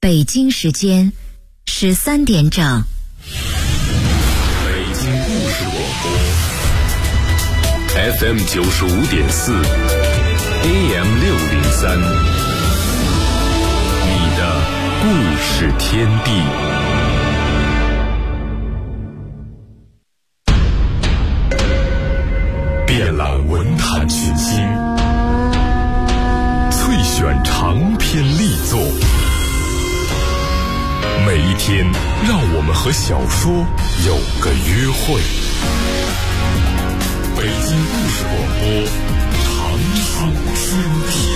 北京时间13点整。 北京故事广播 FM 95.4 AM 603，你的故事天地。遍览文坛群星，萃选长篇力作。每一天，让我们和小说有个约会。北京故事广播，长春天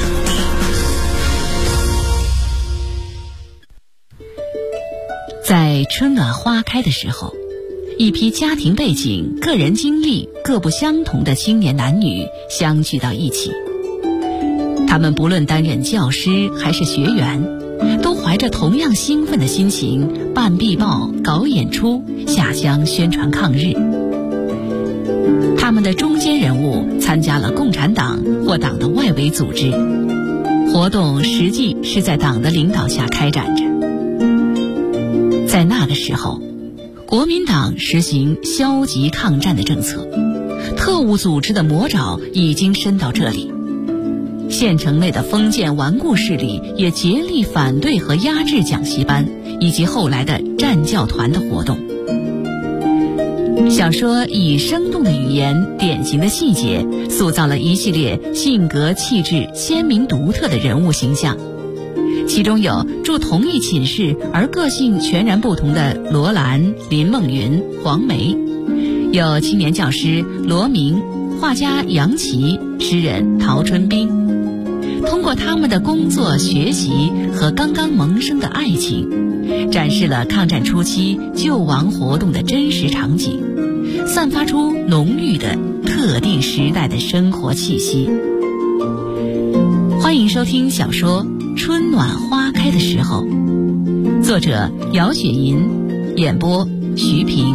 地。 在春暖花开的时候，一批家庭背景、个人经历各不相同的青年男女相聚到一起。他们不论担任教师还是学员，都怀着同样兴奋的心情办壁报、搞演出、下乡宣传抗日。他们的中坚人物参加了共产党或党的外围组织，活动实际是在党的领导下开展着。在那个时候，国民党实行消极抗战的政策，特务组织的魔爪已经伸到这里。县城内的封建顽固势力也竭力反对和压制讲习班以及后来的战教团的活动。小说以生动的语言、典型的细节，塑造了一系列性格气质鲜明独特的人物形象。其中有住同一寝室而个性全然不同的罗兰、林梦云、黄梅，有青年教师罗明、画家杨琦、诗人陶春冰。通过他们的工作、学习和刚刚萌生的爱情，展示了抗战初期救亡活动的真实场景，散发出浓郁的特定时代的生活气息。欢迎收听小说《春暖花开的时候》，作者姚雪银，演播徐平。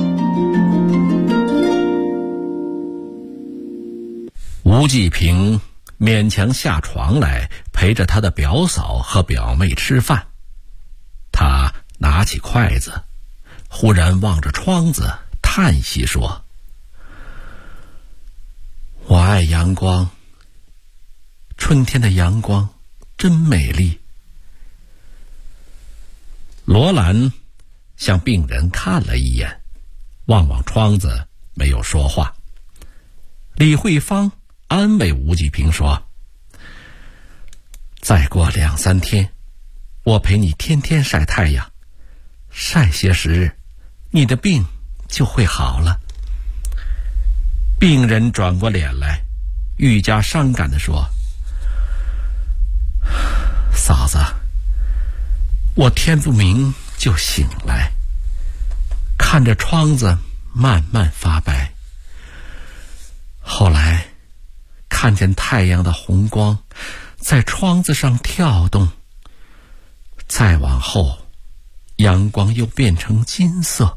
吴继平勉强下床来陪着他的表嫂和表妹吃饭。他拿起筷子，忽然望着窗子叹息说：我爱阳光，春天的阳光真美丽。罗兰向病人看了一眼，望望窗子，没有说话。李慧芳安慰吴继平说：再过2、3天，我陪你天天晒太阳，晒些时，你的病就会好了。病人转过脸来，愈加伤感地说：嫂子，我天不明就醒来，看着窗子慢慢发白，后来看见太阳的红光在窗子上跳动，再往后阳光又变成金色。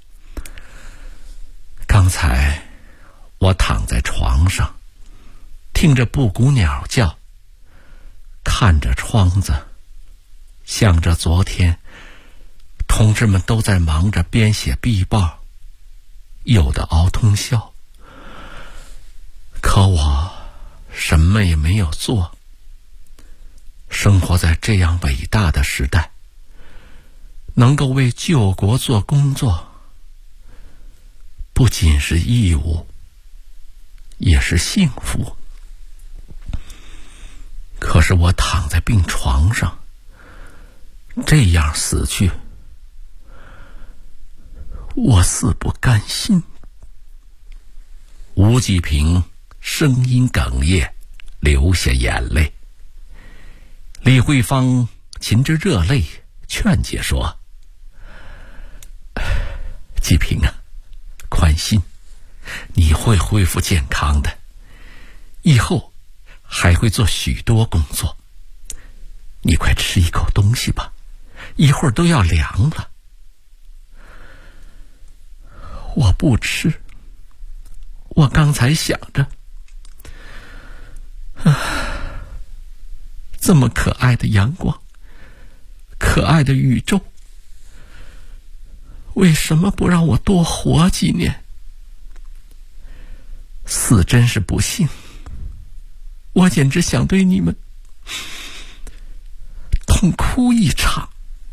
刚才我躺在床上，听着布谷鸟叫，看着窗子，想着昨天同志们都在忙着编写壁报，有的熬通宵，可我什么也没有做。生活在这样伟大的时代，能够为救国做工作，不仅是义务，也是幸福。可是我躺在病床上，这样死去，我似不甘心。吴继平声音哽咽，流下眼泪。李慧芳噙着热泪劝解说：继平啊，宽心，你会恢复健康的，以后还会做许多工作。你快吃一口东西吧，一会儿都要凉了。我不吃，我刚才想着，这么可爱的阳光，可可爱的宇宙，为什么不让我多活几年？死真是不幸，我简直想对你们痛哭一场。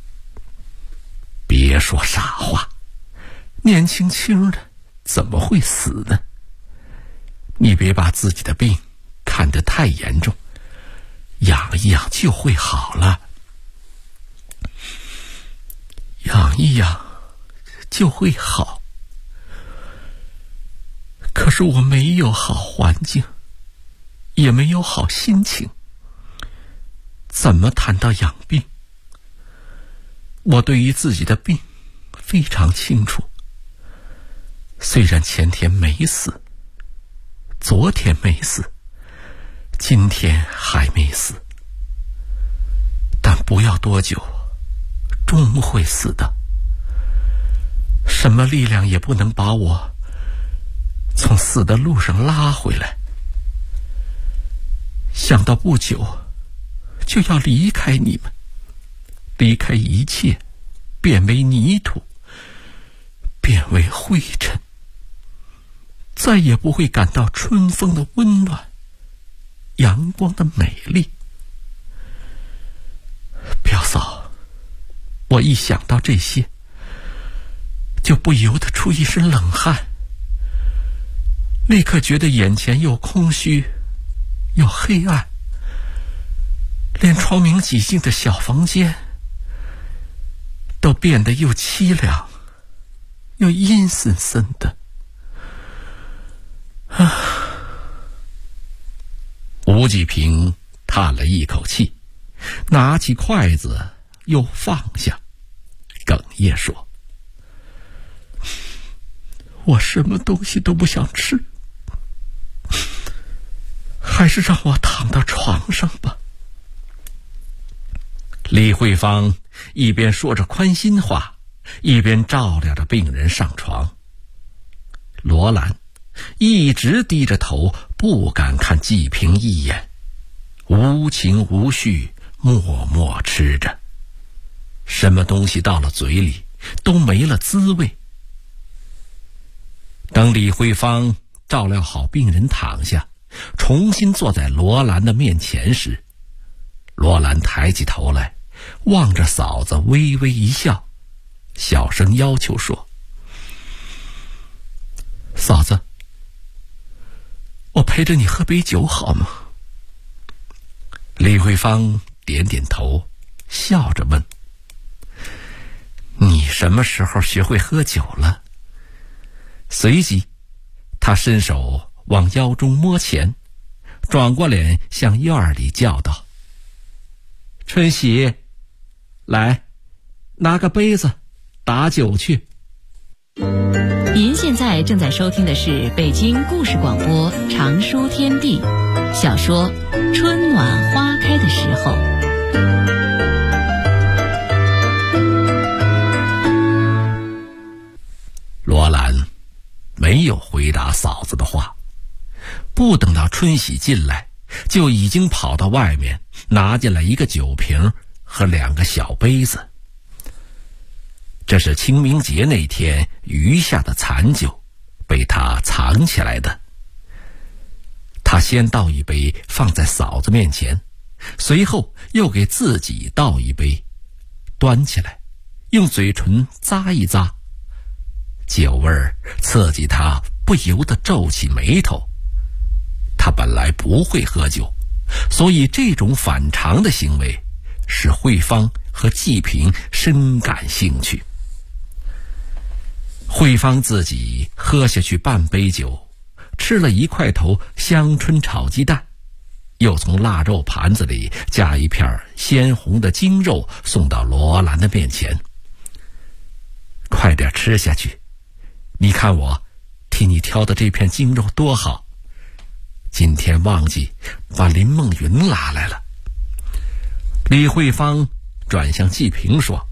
别说傻话，年轻轻的怎么会死呢？你别把自己的病看得太严重，养一养就会好了，养一养就会好。可是我没有好环境，也没有好心情，怎么谈到养病？我对于自己的病非常清楚，虽然前天没死，昨天没死，今天还没死，但不要多久，终会死的。什么力量也不能把我从死的路上拉回来。想到不久就要离开你们，离开一切，变为泥土，变为灰尘，再也不会感到春风的温暖，阳光的美丽。表嫂，我一想到这些，就不由得出一身冷汗，立刻觉得眼前又空虚又黑暗，连窗明几净的小房间都变得又凄凉又阴森森的。吴继平叹了一口气，拿起筷子又放下，哽咽说：我什么东西都不想吃，还是让我躺到床上吧。李慧芳一边说着宽心话，一边照料着病人上床。罗兰一直低着头，不敢看季平一眼，无情无绪，默默吃着，什么东西到了嘴里都没了滋味。等李慧芳照料好病人躺下，重新坐在罗兰的面前时，罗兰抬起头来，望着嫂子微微一笑，小声要求说：嫂子，我陪着你喝杯酒好吗？李慧芳点点头，笑着问：你什么时候学会喝酒了？随即他伸手往腰中摸钱，转过脸向院里叫道：春喜，来，拿个杯子打酒去。 您现在正在收听的是北京故事广播长书天地小说《春暖花开的时候》。 罗兰没有回答嫂子的话，不等到春喜进来，就已经跑到外面拿进来一个酒瓶和2个小杯子。这是清明节那天余下的残酒，被他藏起来的。他先倒一杯放在嫂子面前，随后又给自己倒一杯，端起来用嘴唇咂一咂，酒味儿刺激他不由得皱起眉头。他本来不会喝酒，所以这种反常的行为使慧芳和季平深感兴趣。慧芳自己喝下去半杯酒，吃了1块头香椿炒鸡蛋，又从腊肉盘子里夹一片鲜红的精肉送到罗兰的面前。快点吃下去，你看我替你挑的这片精肉多好，今天忘记把林梦云拉来了。李慧芳转向季平说：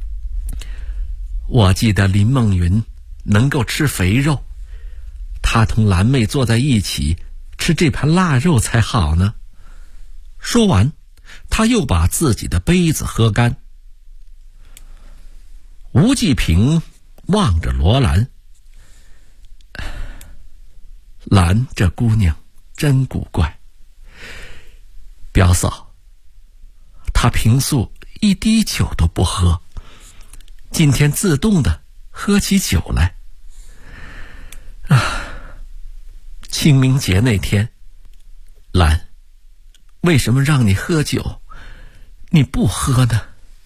我记得林梦云能够吃肥肉，她同兰妹坐在一起吃这盘腊肉才好呢。说完，他又把自己的杯子喝干， 吴继平望着罗兰，兰这姑娘真古怪。表嫂，她平素一滴酒都不喝，今天自动的喝起酒来。清明节那天，兰，为什么让你喝酒，你不喝呢？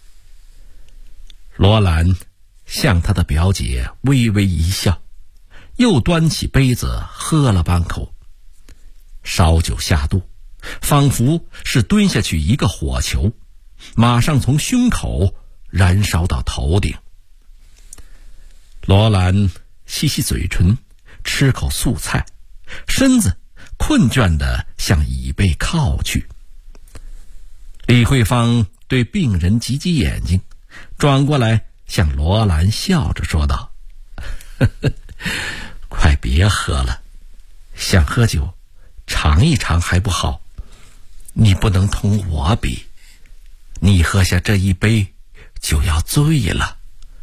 罗兰向她的表姐微微一笑，又端起杯子喝了半口。烧酒下肚，仿佛是蹲下去一个火球，马上从胸口燃烧到头顶。罗兰吸吸嘴唇，吃口素菜，身子困倦地向椅背靠去。李慧芳对病人挤挤眼睛，转过来向罗兰笑着说道：快别喝了，想喝酒尝一尝还不好，你不能同我比，你喝下这一杯就要醉了。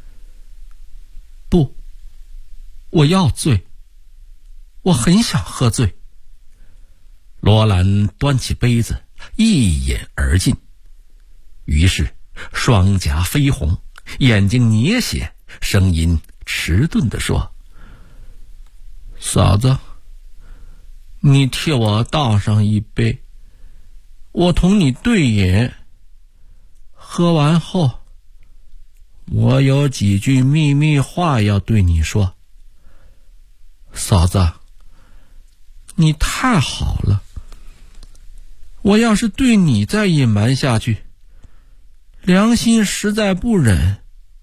不，我要醉，我很想喝醉。罗兰端起杯子一饮而尽，于是双颊绯红，眼睛捏血，声音迟钝地说：嫂子，你替我倒上一杯，我同你对饮，喝完后我有几句秘密话要对你说。嫂子，你太好了，我要是对你再隐瞒下去，良心实在不忍。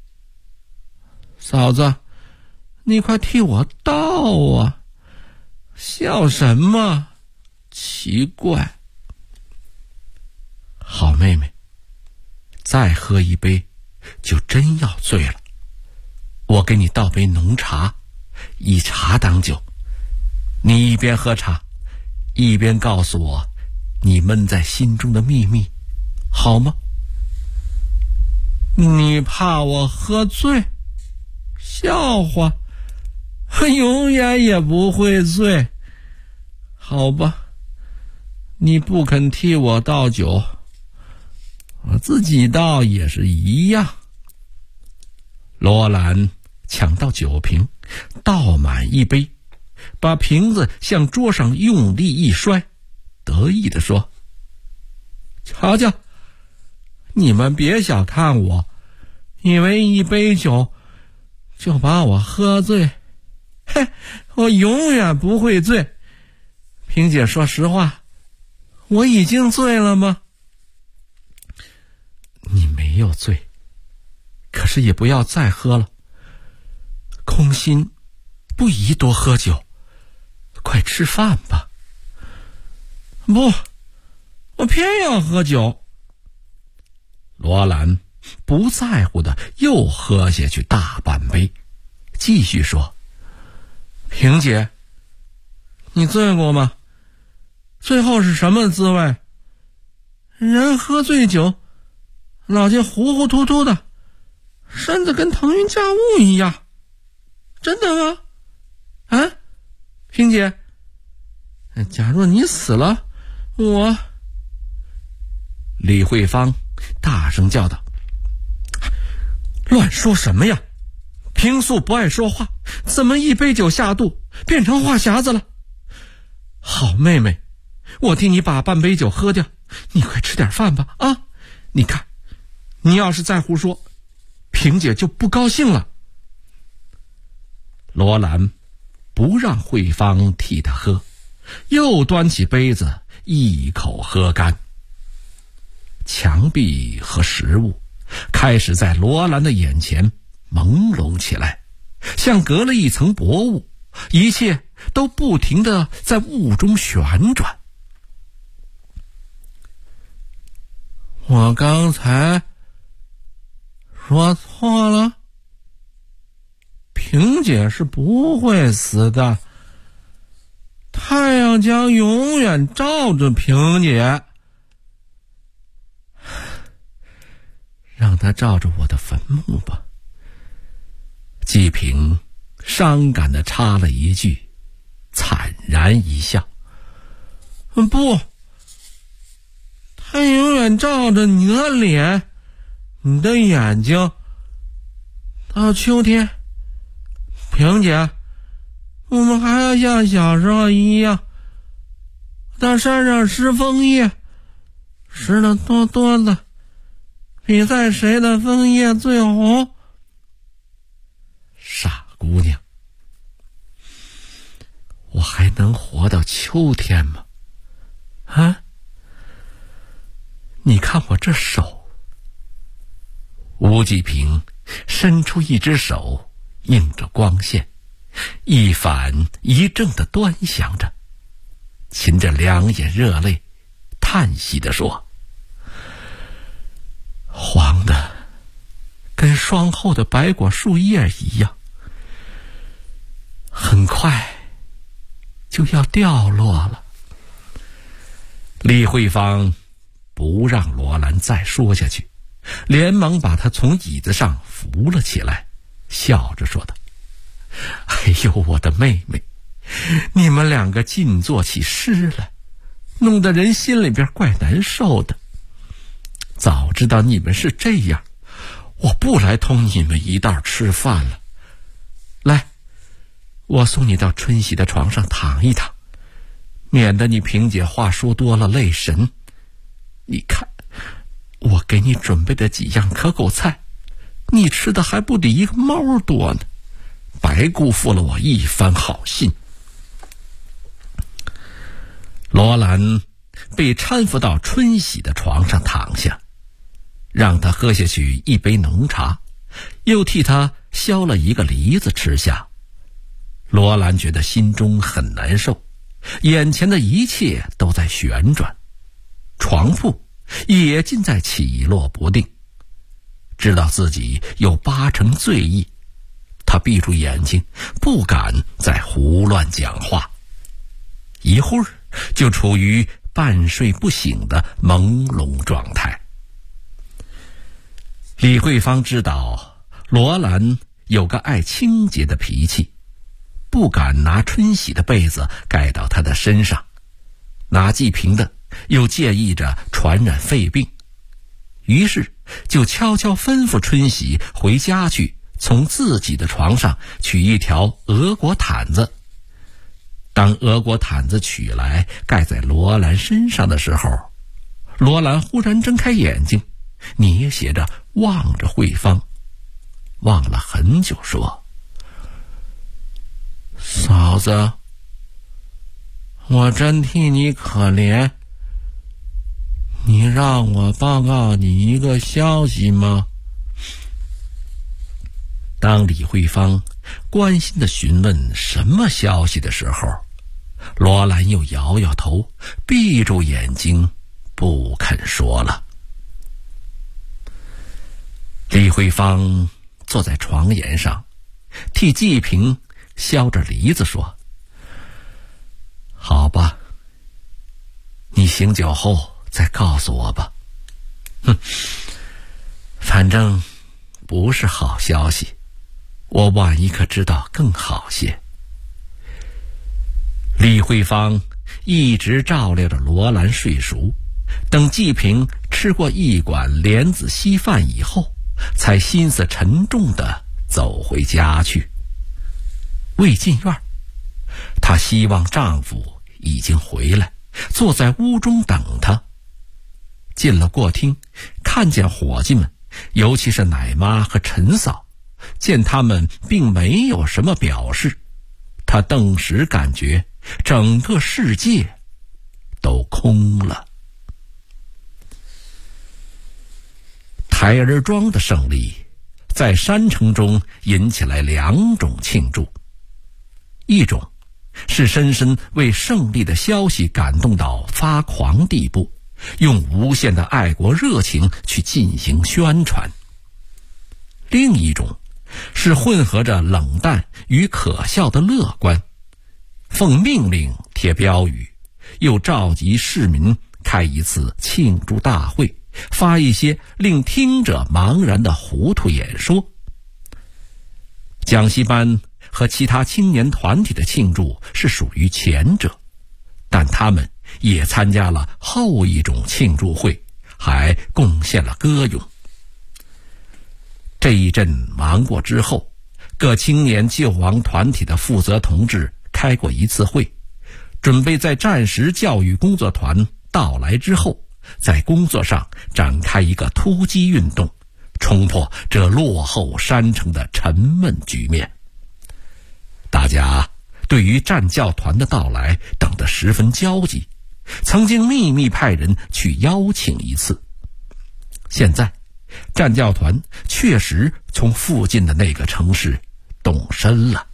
嫂子，你快替我倒啊，笑什么？奇怪。好妹妹，再喝一杯就真要醉了。我给你倒杯浓茶，以茶当酒，你一边喝茶，一边告诉我你闷在心中的秘密，好吗？你怕我喝醉？笑话，永远也不会醉。好吧，你不肯替我倒酒，我自己倒也是一样。罗兰抢到酒瓶，倒满一杯，把瓶子向桌上用力一摔，得意地说：瞧瞧，你们别小看我，以为一杯酒就把我喝醉。嘿，我永远不会醉。萍姐，说实话，我已经醉了吗？你没有醉，可是也不要再喝了。空心不宜多喝酒，快吃饭吧。不，我偏要喝酒。罗兰不在乎的又喝下去大半杯，继续说：萍姐，你醉过吗？最后是什么滋味？人喝醉酒，脑筋糊糊涂涂的，身子跟腾云驾雾一样。真的吗？啊，萍姐，假若你死了，我……李慧芳大声叫道：乱说什么呀？平素不爱说话，怎么一杯酒下肚变成话匣子了？好妹妹，我替你把半杯酒喝掉，你快吃点饭吧啊！你看，你要是再胡说，萍姐就不高兴了。罗兰不让慧芳替他喝，又端起杯子一口喝干。墙壁和食物开始在罗兰的眼前朦胧起来，像隔了一层薄雾，一切都不停地在雾中旋转。我刚才说错了，萍姐是不会死的，太阳将永远照着萍姐，让它照着我的坟墓吧， 季平伤感地插了一句，惨然一笑：不，他永远照着你的脸，你的眼睛。到秋天，萍姐，我们还要像小时候一样到山上拾枫叶，拾得多多的，比赛谁的枫叶最红。傻姑娘，我还能活到秋天吗？啊？你看我这手。吴季平伸出一只手，映着光线，一反一正地端详着，噙着两眼热泪，叹息地说：黄的跟霜后的白果树叶一样，很快就要掉落了。李慧芳不让罗兰再说下去，连忙把他从椅子上扶了起来，笑着说道：哎呦，我的妹妹，你们两个尽做起诗来，弄得人心里边怪难受的。早知道你们是这样，我不来同你们一道吃饭了。来，我送你到春喜的床上躺一躺，免得你萍姐话说多了累神。你看，我给你准备的几样可口菜，你吃的还不抵一个猫多呢，白辜负了我一番好心。罗兰被搀扶到春喜的床上躺下，让他喝下去一杯浓茶，又替他削了一个梨子吃下。罗兰觉得心中很难受，眼前的一切都在旋转，床铺也尽在起落不定。知道自己有8成醉意，他闭住眼睛，不敢再胡乱讲话，一会儿就处于半睡不醒的朦胧状态。李慧芳知道罗兰有个爱清洁的脾气，不敢拿春喜的被子盖到他的身上，拿季平的又介意着传染肺病，于是就悄悄吩咐春喜回家去，从自己的床上取一条俄国毯子。当俄国毯子取来盖在罗兰身上的时候，罗兰忽然睁开眼睛，捏斜着望着慧芳，望了很久，说：嫂子，我真替你可怜，你让我报告你一个消息吗？当李慧芳关心地询问什么消息的时候，罗兰又摇摇头，闭住眼睛不肯说了。李慧芳坐在床沿上，替季平削着梨子说：好吧，你醒酒后再告诉我吧。反正不是好消息，我万一可知道更好些。李慧芳一直照料着罗兰睡熟，等季平吃过一碗莲子稀饭以后，才心思沉重地走回家去。未进院，她希望丈夫已经回来，坐在屋中等她。进了过厅，看见伙计们，尤其是奶妈和陈嫂，见他们并没有什么表示，她顿时感觉整个世界都空了。台儿庄的胜利在山城中引起来2种庆祝，一种是深深为胜利的消息感动到发狂地步，用无限的爱国热情去进行宣传；另一种是混合着冷淡与可笑的乐观，奉命令贴标语，又召集市民开一次庆祝大会，发一些令听者茫然的糊涂演说。 讲习班和其他青年团体的庆祝是属于前者，但他们也参加了后一种庆祝会，还贡献了歌咏。这一阵忙过之后，各青年救亡团体的负责同志开过一次会，准备在战时教育工作团到来之后，在工作上展开一个突击运动，冲破这落后山城的沉闷局面。大家对于战教团的到来等得十分焦急，曾经秘密派人去邀请一次。现在战教团确实从附近的那个城市动身了。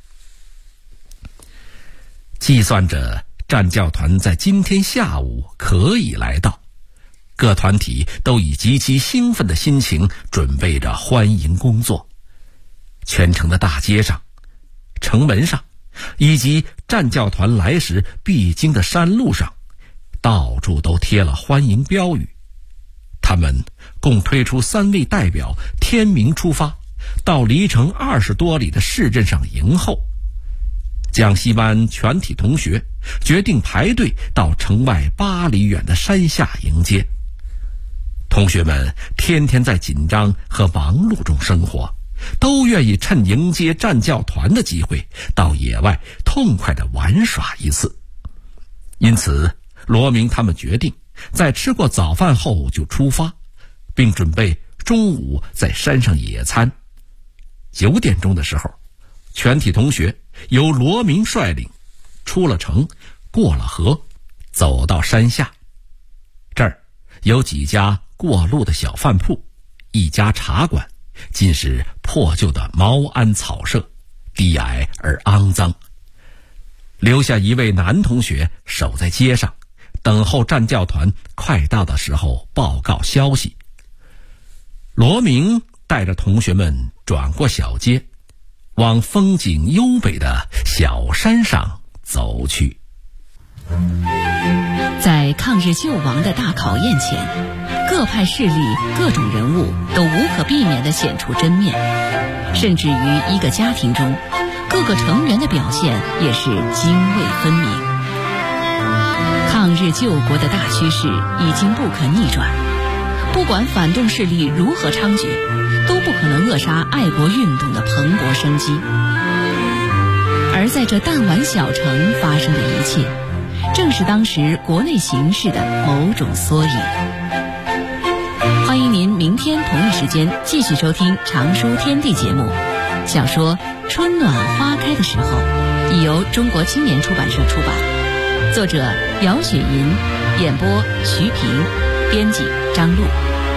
计算着战教团在今天下午可以来到，各团体都以极其兴奋的心情准备着欢迎工作。全城的大街上、城门上以及战教团来时必经的山路上，到处都贴了欢迎标语。他们共推出3位代表天明出发，到离城20多里的市镇上迎候。讲习班全体同学决定排队到城外8里远的山下迎接。同学们天天在紧张和忙碌中生活，都愿意趁迎接战教团的机会到野外痛快地玩耍一次。因此罗明他们决定在吃过早饭后就出发，并准备中午在山上野餐。9点钟的时候，全体同学由罗明率领出了城，过了河，走到山下。这儿有几家过路的小饭铺，一家茶馆，尽是破旧的茅庵草舍，低矮而肮脏。留下一位男同学守在街上，等候战教团快到的时候报告消息。罗明带着同学们转过小街，往风景优美的小山上走去。 在抗日救亡的大考验前，各派势力、各种人物都无可避免地显出真面，甚至于一个家庭中，各个成员的表现也是泾渭分明。抗日救国的大趋势已经不可逆转，不管反动势力如何猖獗，都不可能扼杀爱国运动的蓬勃生机。而在这弹丸小城发生的一切，正是当时国内形势的某种缩影。欢迎您明天同一时间继续收听《常书天地》节目。小说《春暖花开的时候》已由中国青年出版社出版，作者姚雪银，演播徐平，编辑张璐。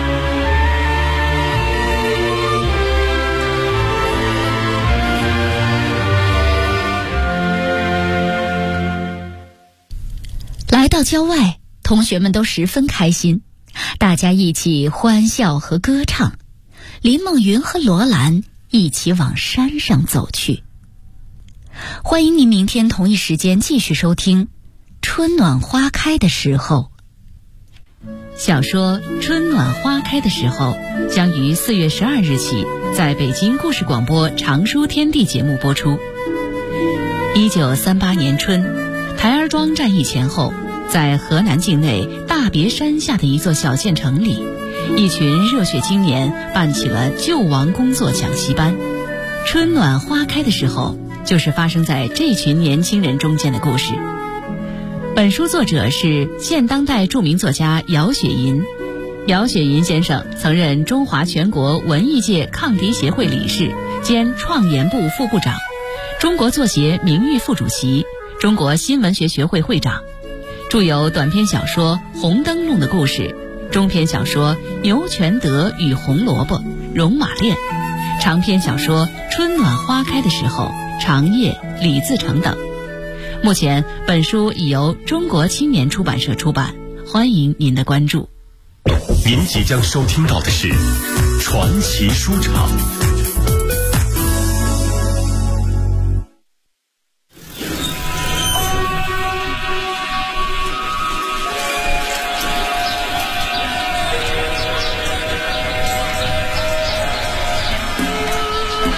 来到郊外，同学们都十分开心，大家一起欢笑和歌唱。林梦云和罗兰一起往山上走去。欢迎您明天同一时间继续收听《春暖花开的时候》。小说《春暖花开的时候》将于4月12日起在北京故事广播《常书天地》节目播出。1938年春，台儿庄战役前后，在河南境内大别山下的一座小县城里，一群热血青年办起了救亡工作讲习班。春暖花开的时候，就是发生在这群年轻人中间的故事。本书作者是现当代著名作家姚雪银。姚雪银先生曾任中华全国文艺界抗敌协会理事兼创研部副部长，中国作协名誉副主席，中国新闻学学会会长，著有短篇小说《红灯笼的故事》，中篇小说《牛全德与红萝卜》《戎马恋》，长篇小说《春暖花开的时候》《长夜》《李自成》等。目前本书已由中国青年出版社出版，欢迎您的关注。 您即将收听到的是传奇书场。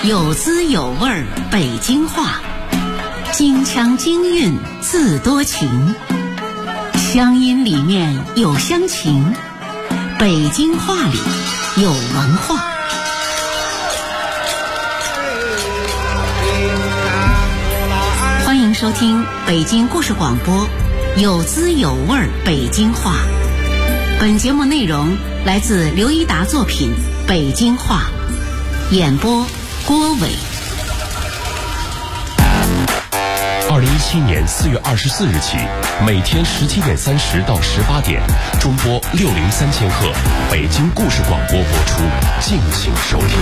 有滋有味北京话，京腔京韵自多情，乡音里面有乡情，北京话里有文化。欢迎收听北京故事广播，有滋有味北京话。本节目内容来自刘一达作品《北京话》，演播郭伟。 2017年4月24日起，每天17点30到18点，中波603千赫，北京故事广播播出，敬请收听。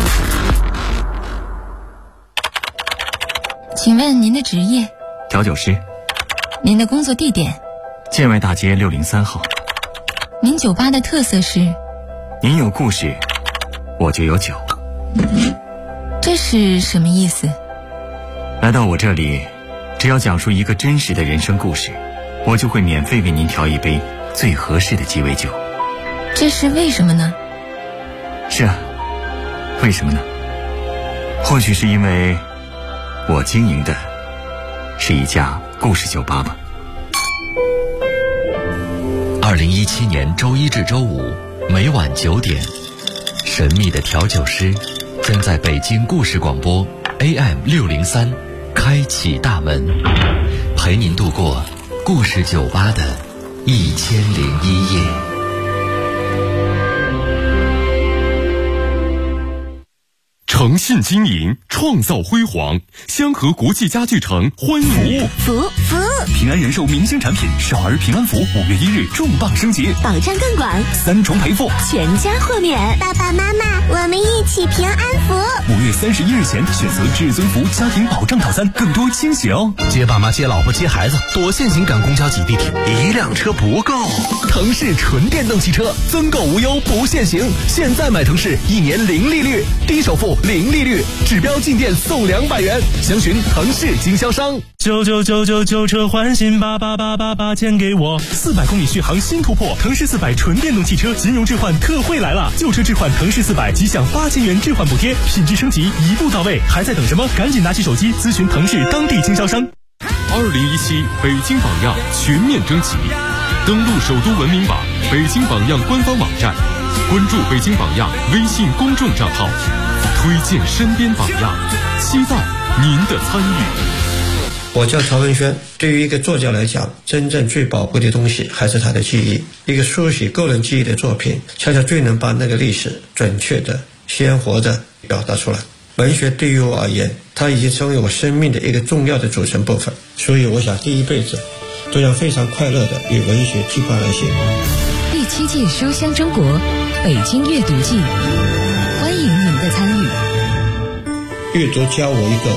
请问您的职业？ 调酒师。 您的工作地点？ 建外大街603号。 您酒吧的特色是？ 您有故事，我就有酒。 这是什么意思？ 来到我这里，只要讲述一个真实的人生故事，我就会免费为您调一杯最合适的鸡尾酒。 这是为什么呢？ 是啊，为什么呢？或许是因为我经营的是一家故事酒吧吧。 2017年周一至周五每晚9点，神秘的调酒师将在北京故事广播 AM603开启大门，陪您度过故事酒吧的1001夜。 诚信经营，创造辉煌。香河国际家具城欢迎你！ 福平安人寿明星产品少儿平安福5月1日重磅升级， 保障更广 3重赔付， 全家豁免。爸爸妈妈，我们一起平安福。 5月31日前选择至尊福家庭保障套餐，更多惊喜哦！ 接爸妈、接老婆、接孩子，多限行赶公交挤地铁，一辆车不够。腾势纯电动汽车，增购无忧不限行，现在买腾势1年0利率，低首付0利率，指标进店送200元，详询腾势经销商。 99999旧车换新，8888钱给我。 400公里续航新突破，腾势400纯电动汽车金融置换特惠来了！旧车置换腾势400即享8000元置换补贴，品质升级一步到位，还在等什么？赶紧拿起手机咨询腾势当地经销商。 2017北京榜样全面征集，登录首都文明网、北京榜样官方网站，关注北京榜样微信公众账号，推荐身边榜样，期待您的参与。 我叫曹文轩。对于一个作家来讲，真正最宝贵的东西还是他的记忆。一个书写个人记忆的作品，恰恰最能把那个历史准确的、鲜活的表达出来。文学对于我而言，它已经成为我生命的一个重要的组成部分。所以我想第一辈子都要非常快乐的与文学结伴而行。 第7届书香中国北京阅读季，欢迎您的参与。 阅读教我一个。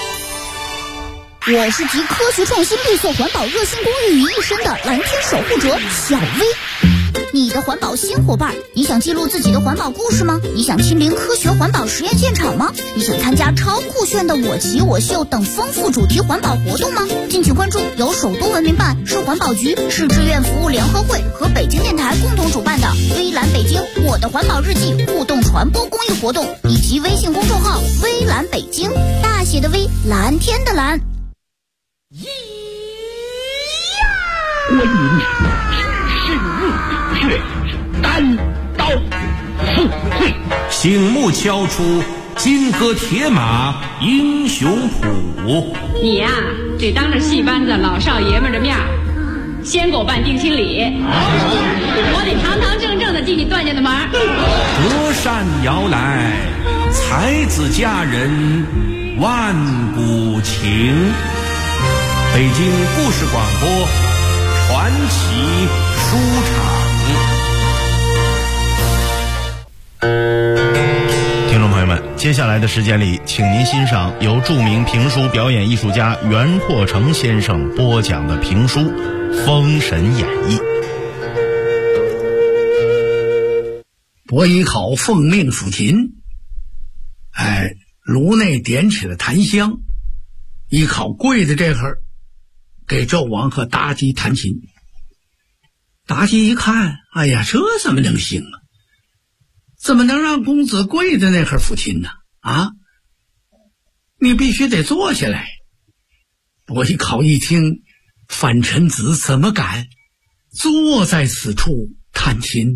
我是集科学创新、绿色环保、热心公益于一身的蓝天守护者小薇。你的环保新伙伴，你想记录自己的环保故事吗？你想亲临科学环保实验现场吗？你想参加超酷炫的我骑我秀等丰富主题环保活动吗？敬请关注由首都文明办、市环保局、市志愿服务联合会和北京电台共同主办的微蓝北京我的环保日记互动传播公益活动，以及微信公众号微蓝北京，大写的微，蓝天的蓝。 观音是入血单刀赴会， 醒目敲出金戈铁马英雄谱。 你呀，得当着戏班子老少爷们的面先给我办定亲礼，我得堂堂正正的进你段家的门。 隔山遥来，才子佳人万古情。北京故事广播传奇书场。 听众朋友们，接下来的时间里，请您欣赏由著名评书表演艺术家袁阔成先生播讲的评书《封神演义》。 伯邑考奉命抚琴，炉内点起了檀香，邑考跪在这会儿给纣王和妲己弹琴。妲己一看，哎呀，这怎么能行啊？怎么能让公子跪在那会儿抚琴呢？啊， 你必须得坐下来。伯邑考一听，范臣子怎么敢坐在此处弹琴？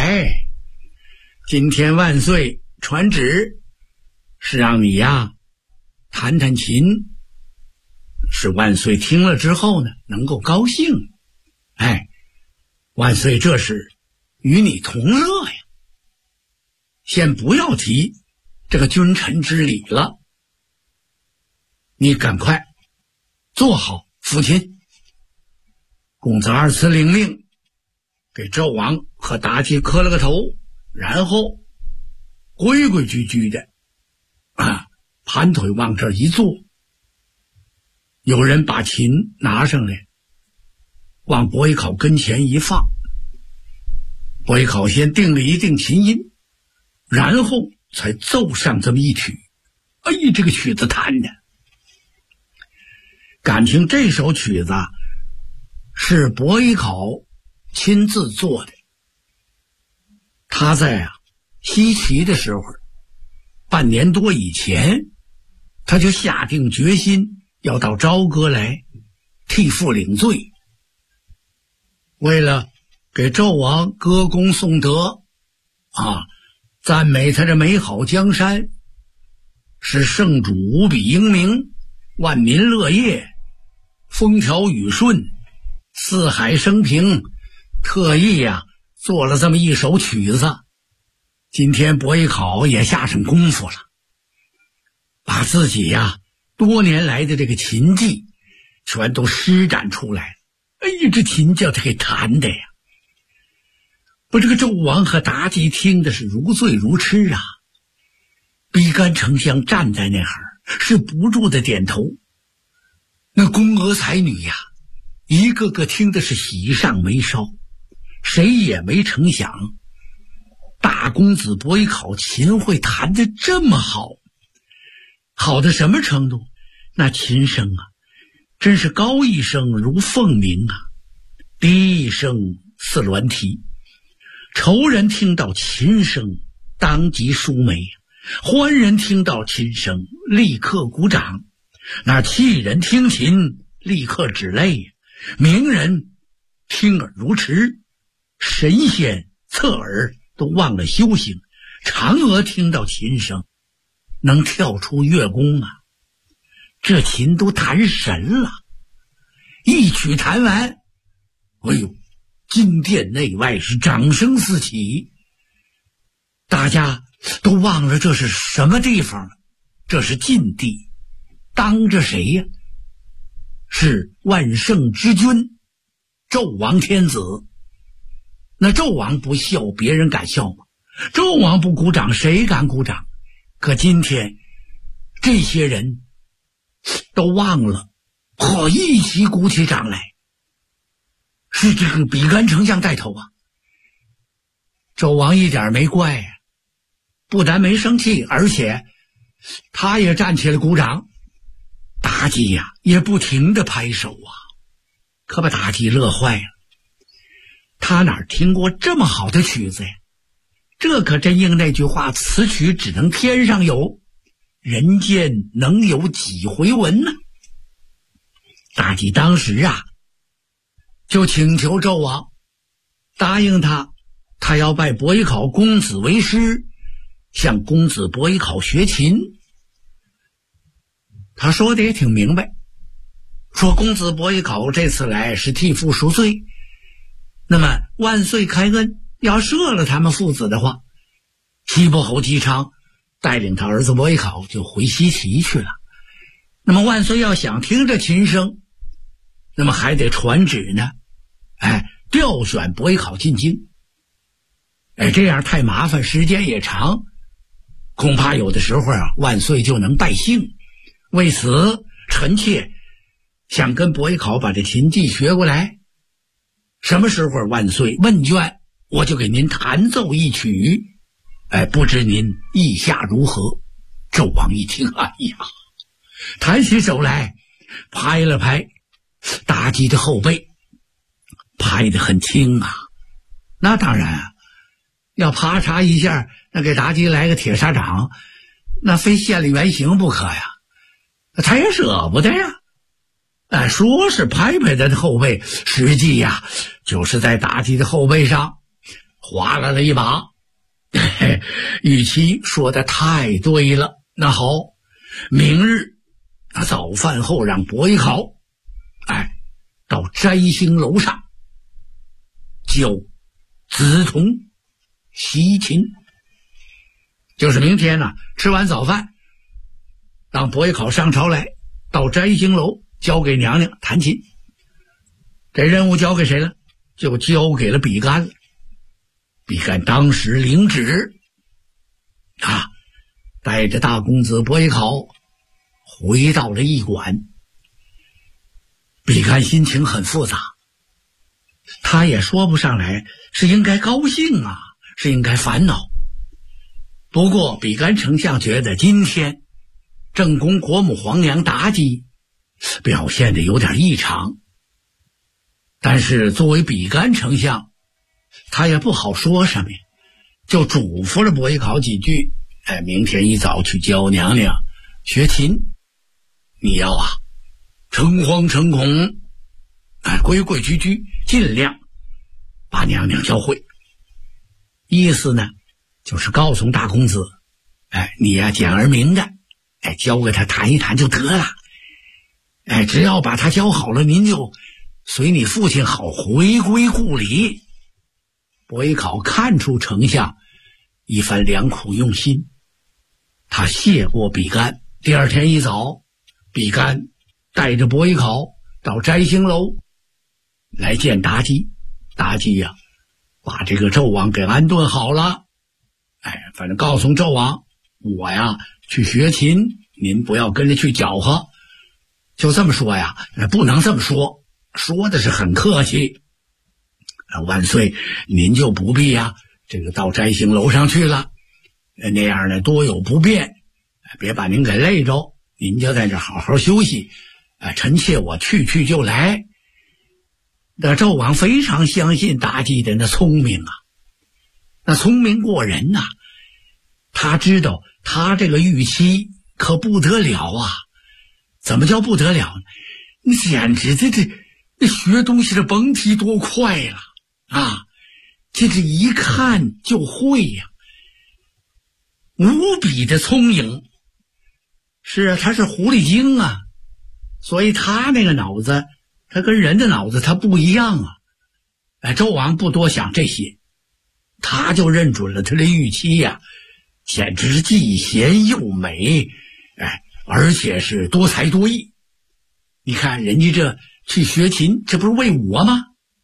今天万岁传旨是让你呀弹弹琴，是万岁听了之后呢能够高兴。万岁这是与你同乐呀。先不要提这个君臣之礼了，你赶快坐好抚琴。公子二次领命，给纣王和妲己磕了个头，然后规规矩矩的盘腿往这一坐。有人把琴拿上来，往伯邑考跟前一放。伯邑考先定了一定琴音，然后才奏上这么一曲。这个曲子弹的，感情这首曲子是伯邑考亲自做的。他在西岐的时候，半年多以前，他就下定决心要到朝歌来替父领罪。为了给纣王歌功颂德赞美他这美好江山，使圣主无比英明，万民乐业，风调雨顺，四海升平，特意做了这么一首曲子。今天伯邑考也下上功夫了，把自己多年来的这个琴技全都施展出来了。这琴叫他给弹的呀！这个纣王和妲己听的是如醉如痴比干丞相站在那儿是不住的点头。那宫娥才女一个个听的是喜上眉梢，谁也没成想大公子伯邑考琴会弹得这么好，好到什么程度？那琴声真是高一声如凤鸣低一声似鸾啼。仇人听到琴声当即舒眉，欢人听到琴声立刻鼓掌，那气人听琴立刻止泪，名人听耳如痴，神仙侧耳都忘了修行，嫦娥听到琴声能跳出月宫这琴都弹神了。一曲弹完，金殿内外是掌声四起，大家都忘了这是什么地方了，这是晋地，当着谁呀？是万圣之君纣王天子。那纣王不笑，别人敢笑吗？纣王不鼓掌，谁敢鼓掌？可今天这些人都忘了，一起鼓起掌来。是这个比干丞相带头纣王一点没怪不但没生气，而且他也站起来鼓掌。妲己也不停地拍手可把妲己乐坏了。他哪听过这么好的曲子呀？这可真应那句话，此曲只能天上有，人间能有几回闻呢？妲己当时就请求纣王答应他要拜伯邑考公子为师，向公子伯邑考学琴。他说的也挺明白，说公子伯邑考这次来是替父赎罪，那么万岁开恩，要赦了他们父子的话，西伯侯姬昌带领他儿子伯邑考就回西岐去了。那么万岁要想听着琴声，那么还得传旨呢，调选伯邑考进京。这样太麻烦，时间也长，恐怕有的时候万岁就能败兴。为此，臣妾想跟伯邑考把这琴技学过来，什么时候万岁问卷，我就给您弹奏一曲。不知您意下如何？纣王一听，弹起手来，拍了拍妲己的后背，拍得很轻那当然要啪嚓一下，那给妲己来个铁砂掌，那非现了原形不可呀。 他也舍不得呀。说是拍拍他的后背，实际呀，就是在妲己的后背上划了一把。玉琪说的太对了。那好，明日早饭后让伯邑考到摘星楼上教梓潼习琴，就是明天呢，吃完早饭让伯邑考上朝来，到摘星楼交给娘娘弹琴。这任务交给谁了？就交给了比干了。比干当时领旨带着大公子伯邑考回到了驿馆。比干心情很复杂，他也说不上来是应该高兴是应该烦恼。不过比干丞相觉得今天正宫国母皇娘妲己表现得有点异常，但是作为比干丞相，他也不好说什么呀，就嘱咐了伯邑考几句。明天一早去教娘娘学琴，你要诚惶诚恐，规规矩矩，尽量把娘娘教会。意思呢，就是告诉大公子，你简而明的，教给他弹一弹就得了。只要把他教好了，您就随你父亲好回归故里。伯邑考看出丞相一番良苦用心，他谢过比干。第二天一早，比干带着伯邑考到摘星楼来见妲己。妲己把这个纣王给安顿好了。反正告诉纣王，我去学琴，您不要跟着去搅和。就这么说不能这么说，说的是很客气。万岁，您就不必这个到摘星楼上去了，那样呢多有不便，别把您给累着，您就在这好好休息。臣妾我去就来。那纣王非常相信妲己的那聪明那聪明过人他知道他这个玉妻可不得了怎么叫不得了呢？你简直这学东西的甭提多快了这一看就会无比的聪颖。是他是狐狸精所以他那个脑子，他跟人的脑子他不一样纣王不多想这些，他就认准了他这玉妻简直是既贤又美，而且是多才多艺。你看人家这去学琴，这不是为我吗？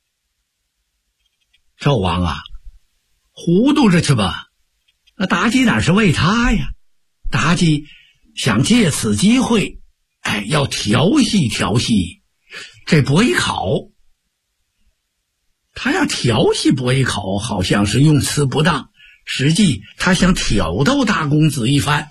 纣王糊涂着去吧。那妲己哪是为他呀？妲己想借此机会要调戏这伯邑考。他要调戏伯邑考，好像是用词不当，实际他想挑逗大公子一番。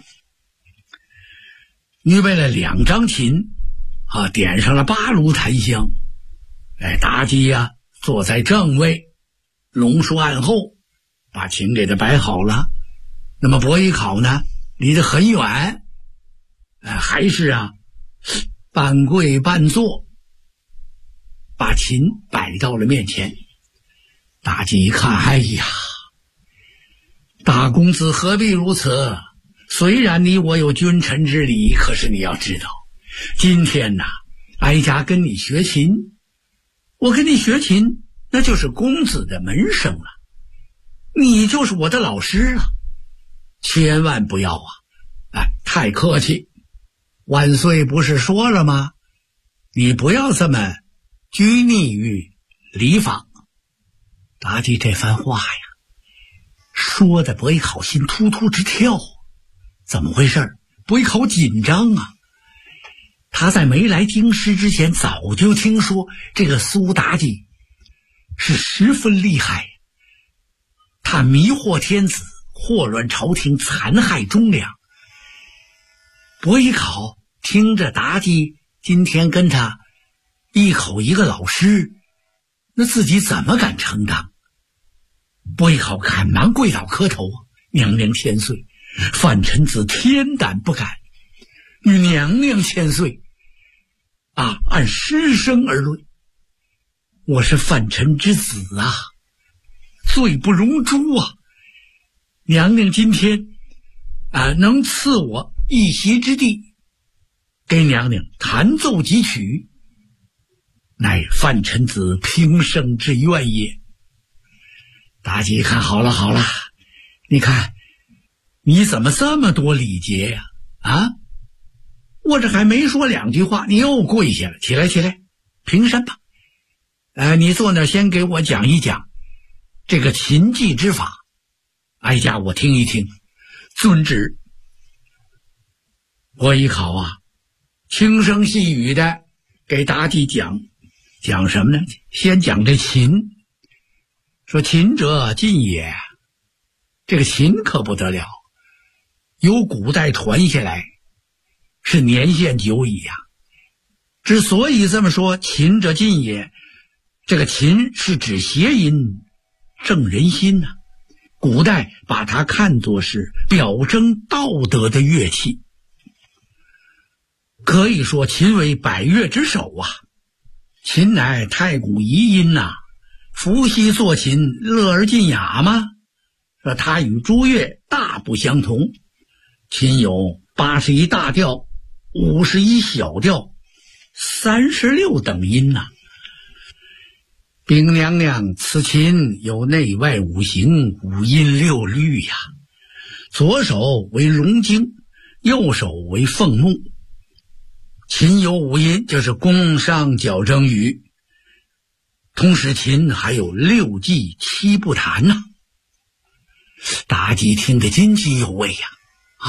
预备了2张琴点上了8炉檀香。妲己坐在正位，龙树案后，把琴给他摆好了。那么伯邑考呢，离得很远，还是半跪半坐，把琴摆到了面前。妲己一看，哎呀，大公子何必如此？虽然你我有君臣之礼，可是你要知道，今天哀家跟你学琴，我跟你学琴，那就是公子的门生了，你就是我的老师千万不要太客气。万岁不是说了吗？你不要这么拘泥于礼法。妲己这番话说的伯邑考心突突直跳。怎么回事？伯邑考紧张他在没来京师之前，早就听说这个苏妲己是十分厉害，他迷惑天子，祸乱朝廷，残害忠良。伯邑考听着妲己今天跟他一口一个老师，那自己怎么敢承当？伯邑考赶忙跪倒磕头，娘娘千岁，范臣子天胆不敢。 与娘娘千岁。按师生而论，我是范臣之子啊，罪不容诛啊！娘娘今天能赐我一席之地，给娘娘弹奏几曲，乃范臣子平生之愿也。妲己看好了，你看你怎么这么多礼节呀？我这还没说2句话，你又跪下了。起来，平身吧。你坐那先给我讲一讲这个琴技之法。哀家我听一听。遵旨。伯邑考轻声细语的给妲己讲什么呢？先讲这琴，说琴者近也。这个琴可不得了，由古代传下来，是年限久矣呀。之所以这么说琴者近也，这个琴是指谐音正人心呐。古代把它看作是表征道德的乐器，可以说琴为百乐之首啊。琴乃太古遗音呐，伏羲作琴乐而尽雅吗？说它与诸乐大不相同，琴有81大调、51小调、36等音呐。禀娘娘，此琴有内外5行、5音6律呀。左手为龙经，右手为凤木。琴有5音，就是宫商角征羽。同时琴还有6技7不弹呐。妲己听得津津有味呀。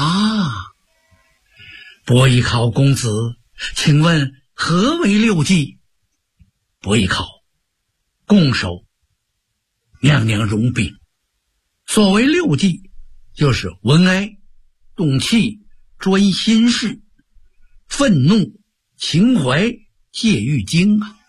伯邑考公子，请问何为6技？伯邑考，拱手，娘娘容禀。所谓6技，就是文哀、动气、专心事、愤怒、情怀、戒欲经啊。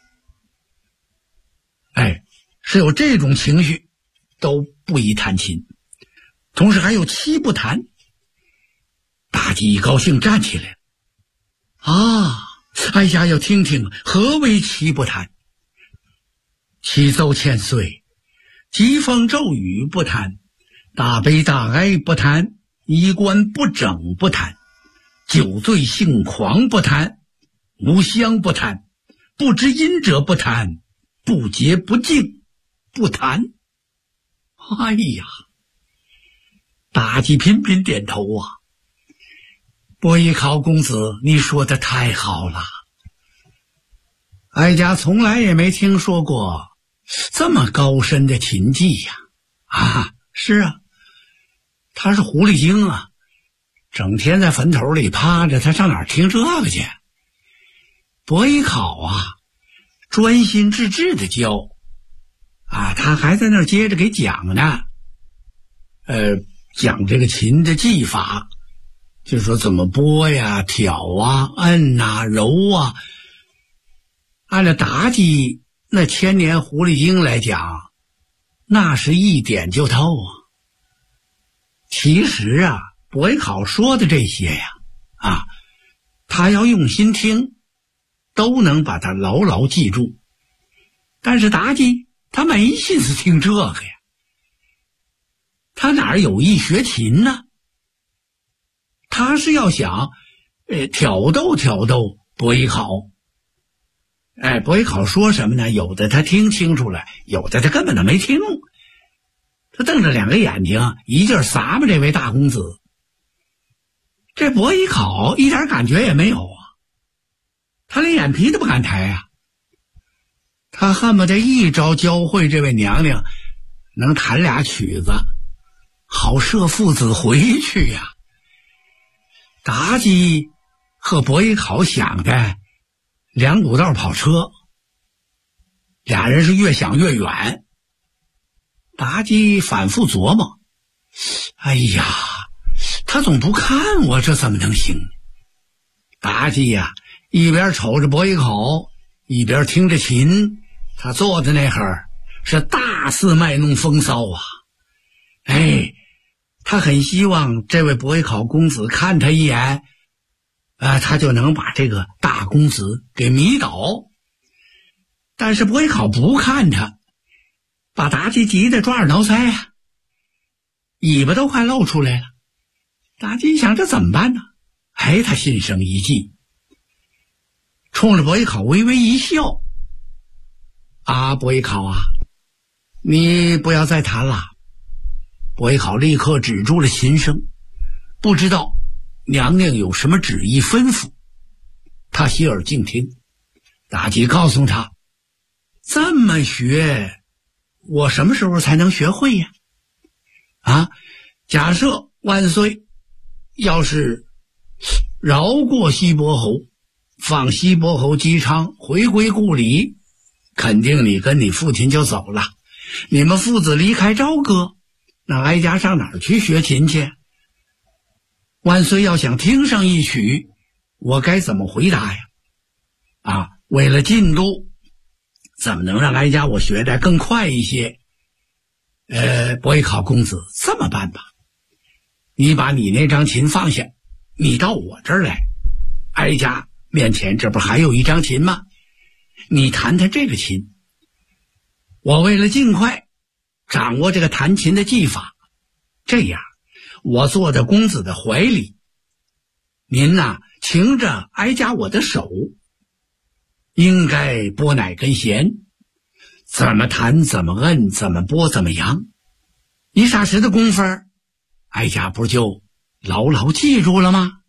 是有这种情绪都不宜弹琴。同时还有7不弹。妲己一高兴站起来了。哀家要听听何为7不弹。启奏千岁，疾风骤雨不弹，大悲大哀不弹，衣冠不整不弹，酒醉性狂不弹，无香不弹，不知音者不弹，不洁不净不弹。妲己频频点头啊。伯邑考公子，你说的太好了。哀家从来也没听说过这么高深的琴技呀。是啊，他是狐狸精啊，整天在坟头里趴着，他上哪儿听这个去？伯邑考专心致志的教他还在那儿接着给讲呢。讲这个琴的技法，就说怎么拨呀、挑摁揉按照妲己那千年狐狸精来讲，那是一点就透啊。其实伯邑考说的这些呀，他要用心听，都能把它牢牢记住。但是妲己他没心思听这个呀，他哪儿有意学琴呢？他是要想挑逗伯邑考。伯邑考说什么呢？有的他听清楚了，有的他根本都没听。他瞪着2个眼睛，一劲儿撒巴这位大公子。这伯邑考一点感觉也没有他连眼皮都不敢抬他恨不得一招教会这位娘娘能弹俩曲子，好摄父子回去呀。妲己和伯邑考想的2股道跑车，俩人是越想越远。妲己反复琢磨，他总不看我，这怎么能行？妲己一边瞅着伯邑考，一边听着琴。他坐在那儿是大肆卖弄风骚他很希望这位伯邑考公子看他一眼， 他就能把这个大公子给迷倒。但是伯邑考不看他，把妲己急得抓耳挠腮啊，尾巴都快露出来了。妲己想这怎么办呢？他心生一计，冲着伯邑考微微一笑。伯邑考啊，你不要再谈了。伯邑考立刻止住了琴声，不知道娘娘有什么旨意吩咐。他洗耳静听，妲己告诉他，这么学，我什么时候才能学会呀？假设万岁要是饶过西伯侯，放西伯侯姬昌回归故里，肯定你跟你父亲就走了，你们父子离开朝歌，那哀家上哪儿去学琴去？万岁要想听上一曲，我该怎么回答呀？为了进度，怎么能让哀家我学得更快一些？伯邑考公子，这么办吧，你把你那张琴放下，你到我这儿来，哀家面前这不还有一张琴吗？你弹弹这个琴，我为了尽快掌握这个弹琴的技法，这样我坐在公子的怀里，您擎着哀家我的手，应该拨哪根弦，怎么弹怎么摁怎么拨怎么扬，一霎时的功夫，哀家不就牢牢记住了吗？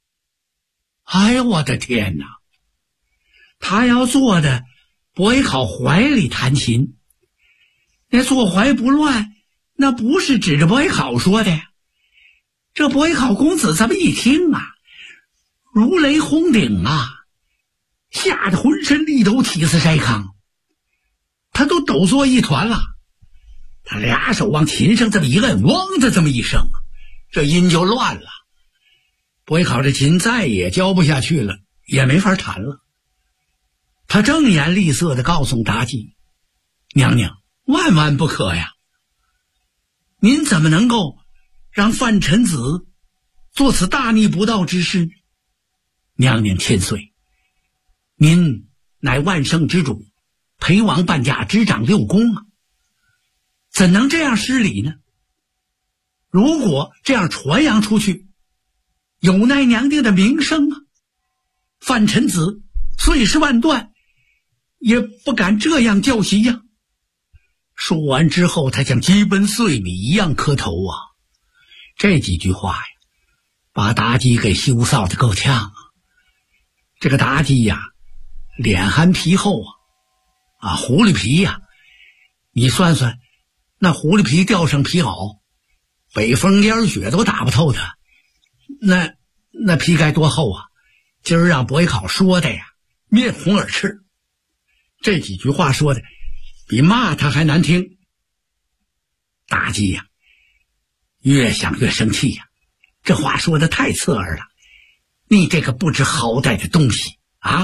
我的天哪，他要坐在伯邑考怀里弹琴，那坐怀不乱，那不是指着伯邑考说的呀。这伯邑考公子这么一听如雷轰顶吓得浑身力抖，体似筛糠，他都抖作一团了。他俩手往琴上这么一摁，汪的这么一声，这音就乱了。伯邑考这琴再也教不下去了，也没法弹了。他正言厉色地告诉妲己，娘娘万万不可呀，您怎么能够让范臣子做此大逆不道之事？娘娘千岁，您乃万圣之主，陪王伴驾，执掌六宫怎能这样失礼呢？如果这样传扬出去，有奈娘娘的名声范臣子碎尸万段，也不敢这样叫席呀。说完之后，他像鸡奔碎米一样磕头这几句话呀，把妲己给羞臊的够呛这个妲己脸憨皮厚狐狸皮你算算，那狐狸皮吊上皮袄，北风烟雪都打不透它，那皮该多厚今儿让伯邑考说的面红耳赤，这几句话说的比骂他还难听。妲己越想越生气这话说的太刺耳了，你这个不知好歹的东西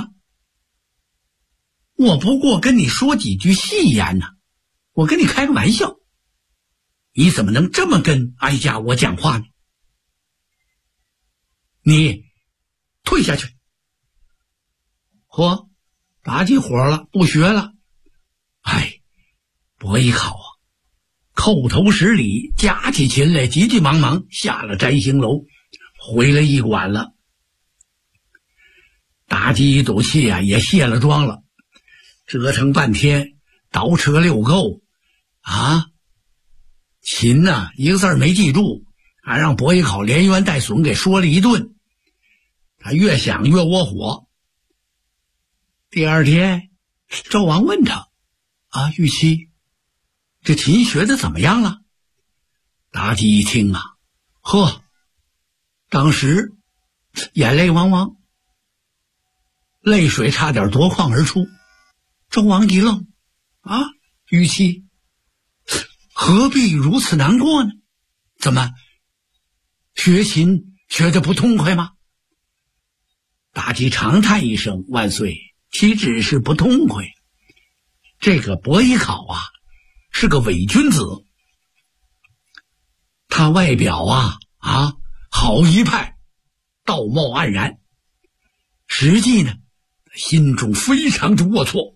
我不过跟你说几句戏言我跟你开个玩笑，你怎么能这么跟哀家我讲话呢？你退下去。妲己火了，不学了。伯邑考叩头施礼，夹起琴来，急急忙忙下了摘星楼，回了驿馆了。妲己一赌气也卸了妆了，折腾半天，倒车溜够琴一个字没记住，还让伯邑考连冤带损给说了一顿。他越想越窝火。第二天，纣王问他玉妻，这琴学的怎么样了？妲己一听当时眼泪汪汪，泪水差点夺眶而出。纣王一愣玉妻何必如此难过呢？怎么学琴学得不痛快吗？妲己长叹一声，万岁，岂止是不痛快，这个伯邑考是个伪君子，他外表好一派，道貌岸然， 实际呢，心中非常的龌龊。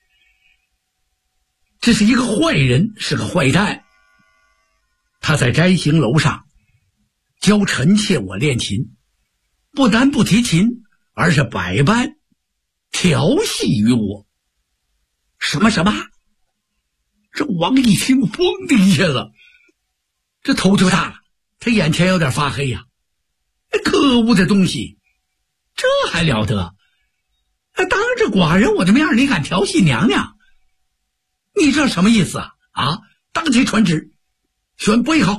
这是一个坏人，是个坏蛋。他在摘星楼上教臣妾我练琴，不但不提琴，而是百般调戏于我。什么？这王一听，嘣的一下子，这头就大了，他眼前有点发黑呀。可恶的东西，这还了得？当着寡人我的面，你敢调戏娘娘？你这什么意思啊？当即传旨，选伯邑考。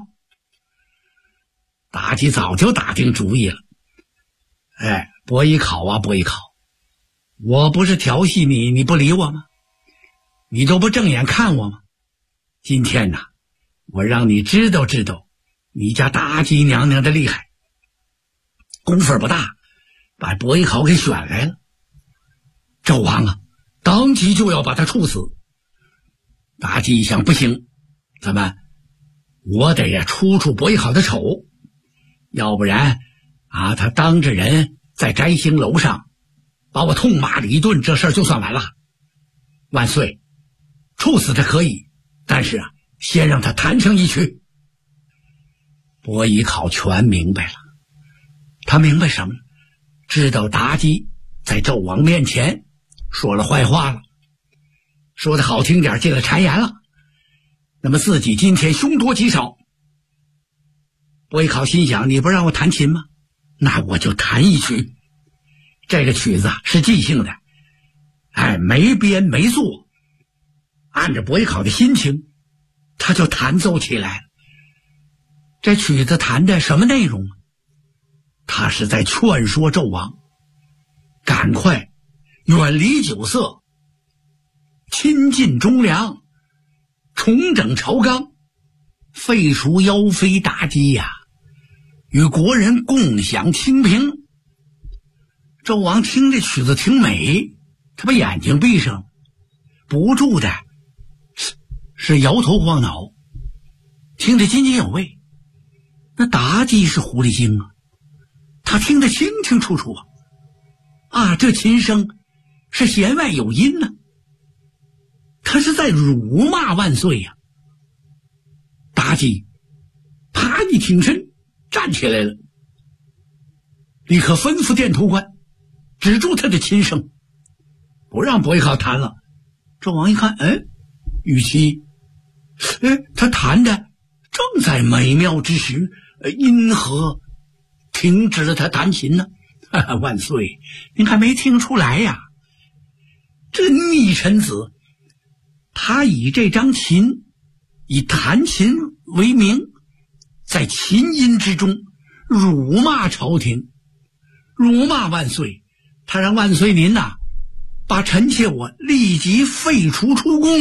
妲己早就打定主意了。伯邑考啊，伯邑考，我不是调戏你，你不理我吗？你都不正眼看我吗？今天呐，我让你知道知道你家妲己娘娘的厉害。功夫不大，把伯邑考给选来了。纣王啊，当即就要把他处死。妲己一想，不行，怎么我得出伯邑考的丑，要不然他当着人在摘星楼上把我痛骂了一顿，这事儿就算完了。万岁，处死他可以，但是先让他弹上一曲。伯邑考全明白了。他明白什么？知道妲己在纣王面前说了坏话了，说的好听点，进了谗言了。那么自己今天凶多吉少。伯邑考心想，你不让我弹琴吗？那我就弹一曲。这个曲子是即兴的，没编没作，按着伯邑考的心情，他就弹奏起来了。这曲子弹的什么内容？他是在劝说纣王赶快远离酒色，亲近忠良，重整朝纲，废除妖妃妲己呀，与国人共享清平。纣王听这曲子挺美，他把眼睛闭上，不住的是摇头晃脑，听得津津有味。那妲己是狐狸精啊，他听得清清楚楚这琴声是弦外有音呢，他是在辱骂万岁呀。妲己啪一挺身站起来了，立刻吩咐殿头官止住他的琴声，不让伯邑考弹了。纣王一看，与其他弹的正在美妙之时，因何停止了他弹琴呢？万岁，您还没听出来呀？这逆臣子，他以这张琴，以弹琴为名，在琴音之中辱骂朝廷，辱骂万岁。他让万岁您把臣妾我立即废除出宫。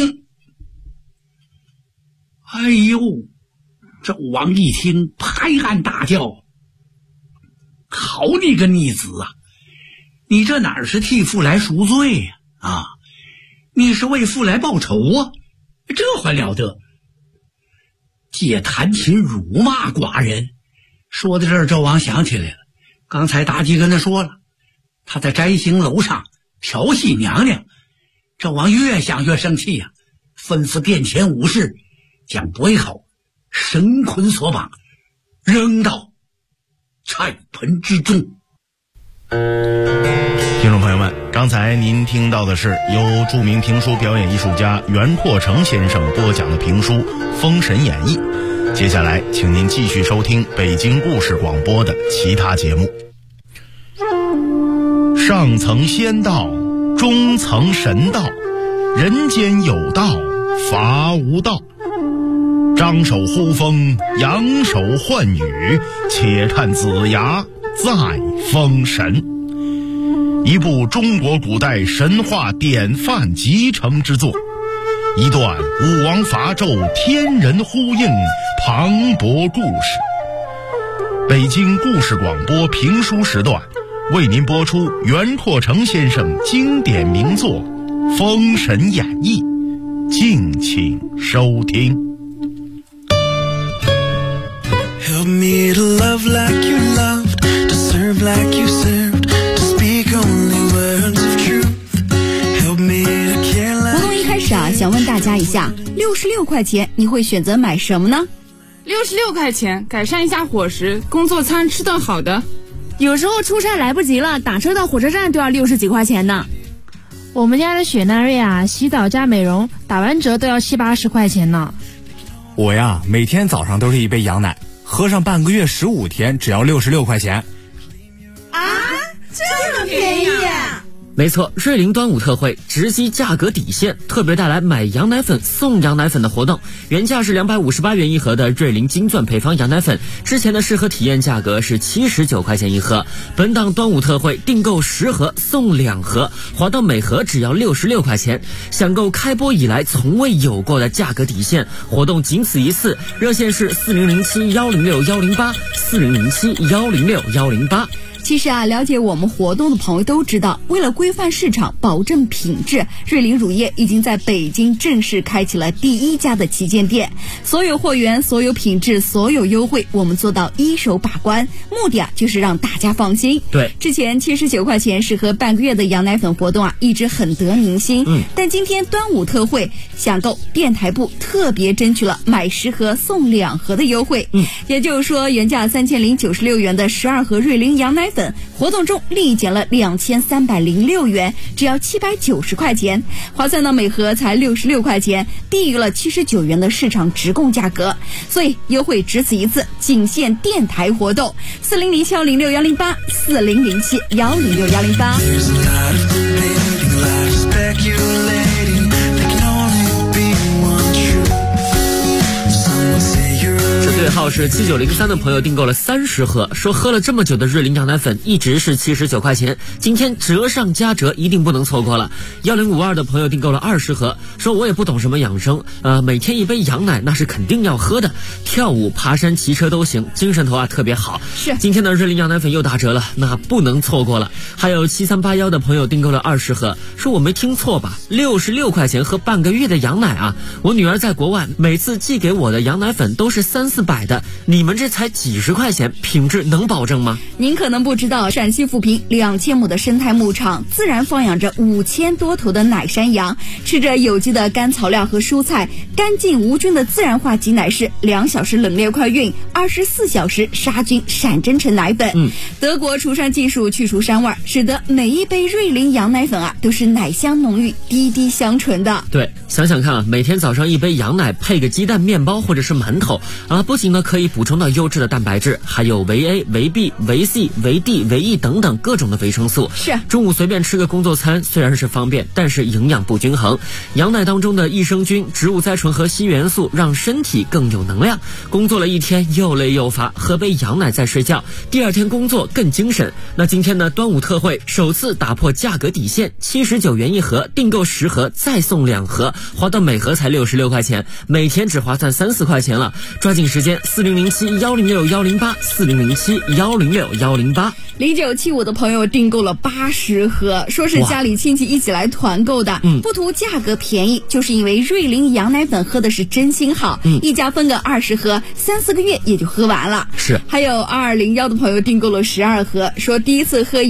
纣王一听，拍案大叫，好你个逆子啊，你这哪是替父来赎罪呀？你是为父来报仇啊，这还了得？借弹琴辱骂寡人。说到这儿，纣王想起来了，刚才妲己跟他说了，他在摘星楼上调戏娘娘。纣王越想越生气呀，吩咐殿前武士将伯邑考绳捆索绑，扔到菜盆之中。 听众朋友们，刚才您听到的是由著名评书表演艺术家袁阔成先生播讲的评书《封神演义》。接下来请您继续收听北京故事广播的其他节目。上层仙道，中层神道，人间有道，法无道。张手呼风，扬手唤雨，且看子牙再封神。一部中国古代神话典范集成之作，一段武王伐纣天人呼应磅礴故事。北京故事广播评书时段为您播出袁阔成先生经典名作《封神演义》，敬请收听。 Help me to love like you loved, to serve like you served, to speak only 大家一下，66块钱你会选择买什么呢 ？66块钱改善一下伙食，工作餐吃顿好的。 有时候出差来不及了，打车到火车站都要60几块钱呢。我们家的雪纳瑞啊，洗澡加美容打完折都要70、80块钱呢。 我呀，每天早上都是一杯羊奶，喝上半个月15天，只要66块钱。 啊，这么便宜啊！ 没错，瑞麟端午特惠直击价格底线，特别带来买羊奶粉送羊奶粉的活动。原价是258元一盒的瑞麟金钻配方羊奶粉，之前的试喝体验价格是79块钱一盒。本档端午特惠订购10盒送2盒，划到每盒只要66块钱，享购开播以来从未有过的价格底线。活动仅此一次，热线是4007-106-108，4007-106-108。 其实啊，了解我们活动的朋友都知道，为了规范市场，保证品质，瑞麟乳业已经在北京正式开启了第1家的旗舰店。所有货源、所有品质、所有优惠，我们做到一手把关，目的啊就是让大家放心。 对， 之前79块钱试喝半个月的羊奶粉活动啊，一直很得民心。但今天端午特惠，享购电台部特别争取了买10盒送2盒的优惠。也就是说，原价3096元的12盒瑞麟羊奶粉活动中立减了2306元，只要790块钱，划算到每盒才66块钱，低于了79元的市场直供价格。所以优惠只此一次，仅限电台活动，4007-106-108 4007-106-108。 对号是7903的朋友订购了30盒，说喝了这么久的瑞麟羊奶粉一直是79块钱，今天折上加折，一定不能错过了。1052的朋友订购了20盒，说我也不懂什么养生，每天一杯羊奶那是肯定要喝的，跳舞、爬山、骑车都行，精神头啊特别好。 是， 今天的瑞麟羊奶粉又打折了，那不能错过了。还有7381的朋友订购了20盒，说我没听错吧，66块钱喝半个月的羊奶啊！我女儿在国外，每次寄给我的羊奶粉都是300-400的，你们这才几十块钱，品质能保证吗？ 您可能不知道，陕西富平2000亩的生态牧场自然放养着5000多头的奶山羊，吃着有机的干草料和蔬菜，干净无菌的自然化挤奶式，2小时冷链快运，24小时杀菌闪真成奶粉。德国除膻技术去除膻味，使得每一杯瑞麟羊奶粉啊都是奶香浓郁、滴滴香醇的。 对，想想看啊，每天早上一杯羊奶配个鸡蛋面包或者是馒头啊，不仅呢可以补充到优质的蛋白质，还有维 A、维 B、维 C、维 D、维 E 等等各种的维生素。 是， 中午随便吃个工作餐，虽然是方便，但是营养不均衡。羊奶当中的益生菌、植物甾醇和硒元素让身体更有能量。工作了一天又累又乏，喝杯羊奶再睡觉，第二天工作更精神。那今天呢，端午特惠首次打破价格底线，79元一盒，订购10盒再送2盒，划到每盒才66块钱，每天只划算3-4块钱了。抓紧时间，4007-106-108 4007-106-108。 0975的朋友订购了80盒，说是家里亲戚一起来团购的，不图价格便宜，就是因为瑞麟羊奶粉喝的是真心好，一家分个20盒，3-4个月也就喝完了。 是， 还有2201的朋友订购了12盒，说第一次喝